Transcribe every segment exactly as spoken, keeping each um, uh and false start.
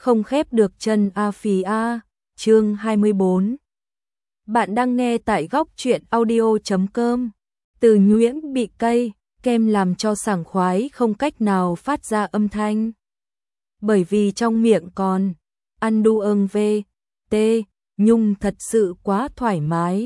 không khép được chân a phì a, chương hai mươi bốn. Bạn đang nghe tại góc truyện audio chấm com. Từ nhuyễn bị cây, kem làm cho sảng khoái không cách nào phát ra âm thanh. Bởi vì trong miệng còn ăn đu ưng về, tê, nhung thật sự quá thoải mái.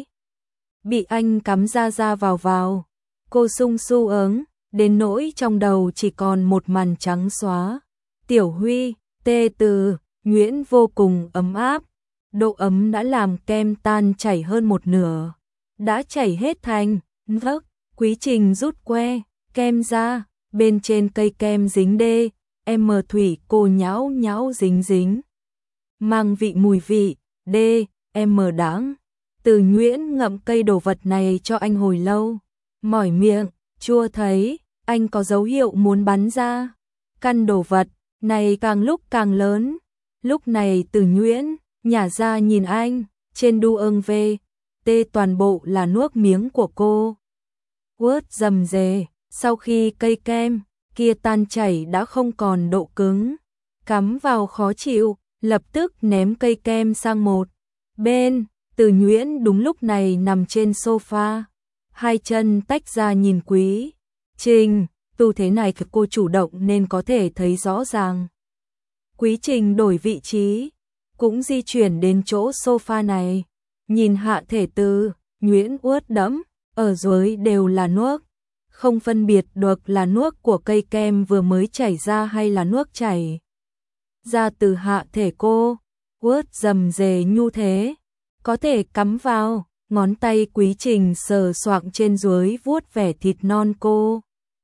Bị anh cắm ra ra vào vào, cô sung su ớn, đến nỗi trong đầu chỉ còn một màn trắng xóa. Tiểu Huy, tê từ, nhuyễn vô cùng ấm áp. Độ ấm đã làm kem tan chảy hơn một nửa. Đã chảy hết thành, vấc, Quý Trình rút que, kem ra, bên trên cây kem dính đê, em thủy cô nhão nhão dính dính. Mang vị mùi vị, đê, em đáng. Từ nhuyễn ngậm cây đồ vật này cho anh hồi lâu. Mỏi miệng, chua thấy, anh có dấu hiệu muốn bắn ra. Căn đồ vật này càng lúc càng lớn. Lúc này Từ nhuyễn nhả ra nhìn anh, trên đu ưng về, tê toàn bộ là nước miếng của cô. Quớt rầm rề, sau khi cây kem kia tan chảy đã không còn độ cứng, cắm vào khó chịu, lập tức ném cây kem sang một bên. Từ nhuyễn đúng lúc này nằm trên sofa, hai chân tách ra nhìn Quý Trình, tư thế này cô chủ động nên có thể thấy rõ ràng. Quý Trình đổi vị trí, cũng di chuyển đến chỗ sofa này, nhìn hạ thể Từ nhuyễn ướt đẫm, ở dưới đều là nước, không phân biệt được là nước của cây kem vừa mới chảy ra hay là nước chảy ra từ hạ thể cô. Ướt rầm rề nhu thế, có thể cắm vào, ngón tay Quý Trình sờ soạng trên dưới vuốt vẻ thịt non cô.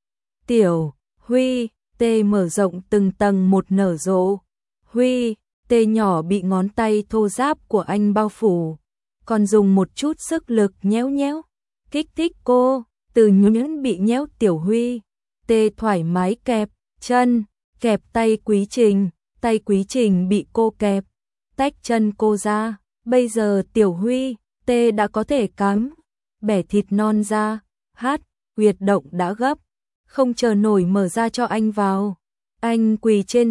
Tiểu Huy, tê mở rộng từng tầng một nở rộ. Huy, tê nhỏ bị ngón tay thô ráp của anh bao phủ, còn dùng một chút sức lực nhéo nhéo, kích thích cô. Từ nhuyễn bị nhéo Tiểu Huy, tê thoải mái kẹp chân, kẹp tay Quý Trình, tay Quý Trình bị cô kẹp, tách chân cô ra. Bây giờ Tiểu Huy, tê đã có thể cắm, bẻ thịt non ra, hát, huyệt động đã gấp, không chờ nổi mở ra cho anh vào. Anh quỳ trên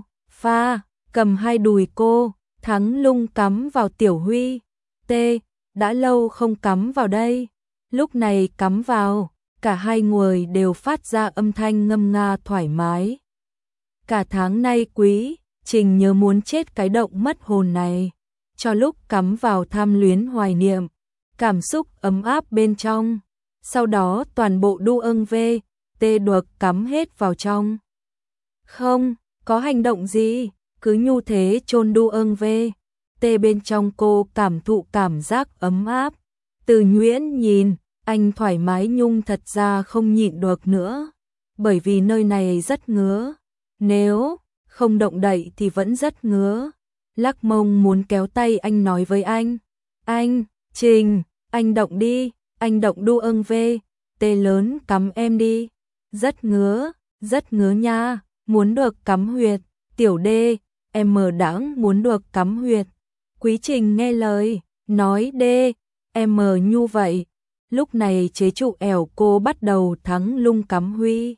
sofa, cầm hai đùi cô, thắng lung cắm vào Tiểu Huy, tê, đã lâu không cắm vào đây. Lúc này cắm vào, cả hai người đều phát ra âm thanh ngâm nga thoải mái. Cả tháng nay Quý Trình nhớ muốn chết cái động mất hồn này. Cho lúc cắm vào tham luyến hoài niệm, cảm xúc ấm áp bên trong. Sau đó toàn bộ đu ưng về, tê được cắm hết vào trong. Không có hành động gì, cứ nhu thế chôn đu ưng về, tê bên trong cô cảm thụ cảm giác ấm áp. Từ nhuyễn nhìn, anh thoải mái nhung thật ra không nhịn được nữa, bởi vì nơi này rất ngứa, nếu không động đậy thì vẫn rất ngứa. Lắc mông muốn kéo tay anh nói với anh, anh, Trình, anh động đi, anh động đu ưng về, tê lớn cắm em đi, rất ngứa, rất ngứa nha, muốn được cắm huyệt, Tiểu đê, em mờ đáng muốn được cắm huyệt. Quý Trình nghe lời, nói đê, em mờ nhu vậy. Lúc này chế trụ ẻo cô bắt đầu thắng lung cắm Huy.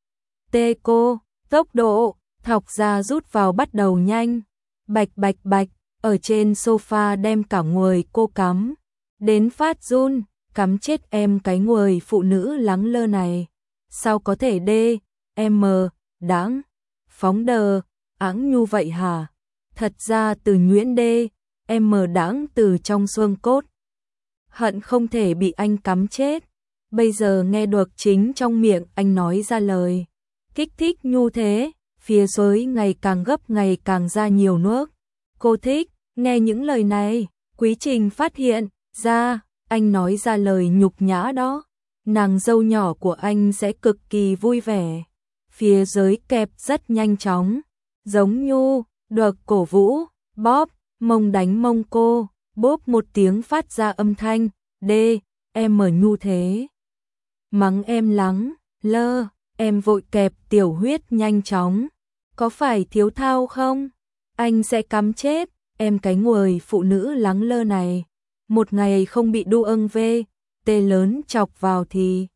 Tê cô, tốc độ, thọc ra rút vào bắt đầu nhanh. Bạch bạch bạch, ở trên sofa đem cả người cô cắm. Đến phát run, cắm chết em cái người phụ nữ lắng lơ này. Sao có thể đê, em mờ, đáng, phóng đờ, áng nhu vậy hả? Thật ra Từ nhuyễn đê, em mờ đáng từ trong xương cốt. Hận không thể bị anh cắm chết. Bây giờ nghe được chính trong miệng anh nói ra lời kích thích nhu thế, phía dưới ngày càng gấp ngày càng ra nhiều nước. Cô thích nghe những lời này. Quý Trình phát hiện ra anh nói ra lời nhục nhã đó, nàng dâu nhỏ của anh sẽ cực kỳ vui vẻ. Phía dưới kẹp rất nhanh chóng, giống nhu được cổ vũ, bóp mông đánh mông cô, bóp một tiếng phát ra âm thanh đê, em mở nhu thế. Mắng em lắng lơ, em vội kẹp Tiểu huyết nhanh chóng. Có phải thiếu thao không? Anh sẽ cắm chết em cái người phụ nữ lắng lơ này. Một ngày không bị đu ưng về, tê lớn chọc vào thì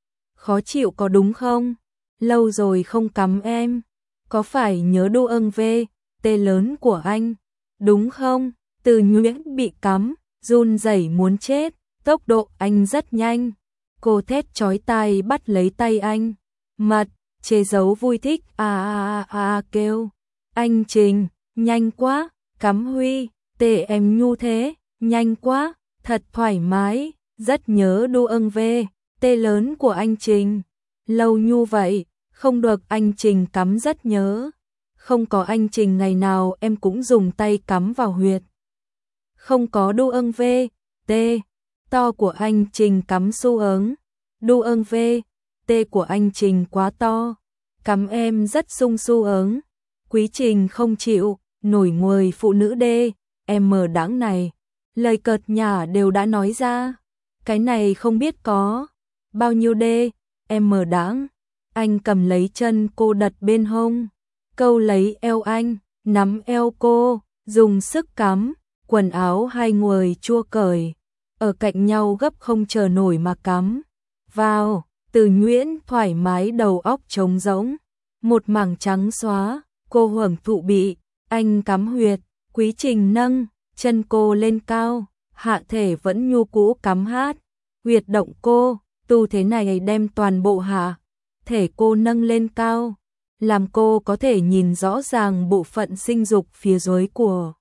khó chịu có đúng không? Lâu rồi không cắm em, có phải nhớ đu ưng về, tê lớn của anh, đúng không? Từ Nhuyễn bị cắm, run rẩy muốn chết, tốc độ anh rất nhanh. Cô thét chói tai bắt lấy tay anh, mặt chế giấu vui thích a a a a kêu. Anh Trình, nhanh quá, cắm Huy, tê em nhu thế, nhanh quá, thật thoải mái, rất nhớ đu ưng về, tê lớn của anh Trình. Lâu nhu vậy, không được anh Trình cắm rất nhớ. Không có anh Trình ngày nào em cũng dùng tay cắm vào huyệt. Không có đu ưng về, tê, to của anh Trình cắm su ớng. Đu ưng về, tê của anh Trình quá to, cắm em rất sung su ớng. Quý Trình không chịu, nổi người phụ nữ đê, em mờ đáng này. Lời cợt nhả đều đã nói ra, cái này không biết có bao nhiêu đê, em mờ đáng. Anh cầm lấy chân cô đặt bên hông, câu lấy eo anh, nắm eo cô, dùng sức cắm, quần áo hai người chua cởi, ở cạnh nhau gấp không chờ nổi mà cắm. Vào, Từ Nhuyễn thoải mái đầu óc trống rỗng, một mảng trắng xóa, cô hưởng thụ bị anh cắm huyệt. Quý Trình nâng chân cô lên cao, hạ thể vẫn nhu cũ cắm hát, huyệt động cô, tư thế này đem toàn bộ hạ thể cô nâng lên cao, làm cô có thể nhìn rõ ràng bộ phận sinh dục phía dưới của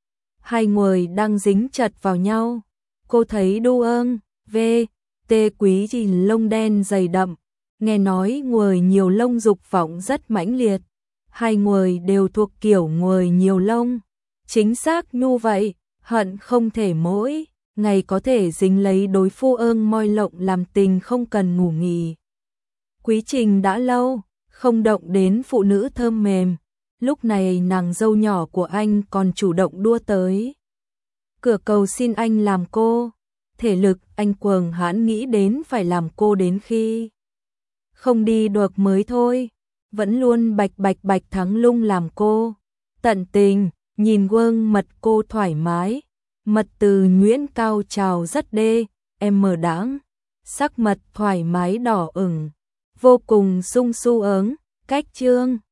hai người đang dính chặt vào nhau. Cô thấy đu ương, vê, tê Quý Trình lông đen dày đậm, nghe nói người nhiều lông dục vọng rất mãnh liệt. Hai người đều thuộc kiểu người nhiều lông, chính xác nhu vậy, hận không thể mỗi ngày có thể dính lấy đối phương ương moi lộng làm tình không cần ngủ nghỉ. Quý Trình đã lâu không động đến phụ nữ thơm mềm, lúc này nàng dâu nhỏ của anh còn chủ động đua tới cửa cầu xin anh làm cô. Thể lực anh quầng hãn nghĩ đến phải làm cô đến khi không đi được mới thôi, vẫn luôn bạch bạch bạch thắng lung làm cô. Tận tình, nhìn gương mật cô thoải mái, mật Từ Nhuyễn cao trào rất đê, em mờ đáng, sắc mật thoải mái đỏ ửng, vô cùng sung su ớng, cách chương.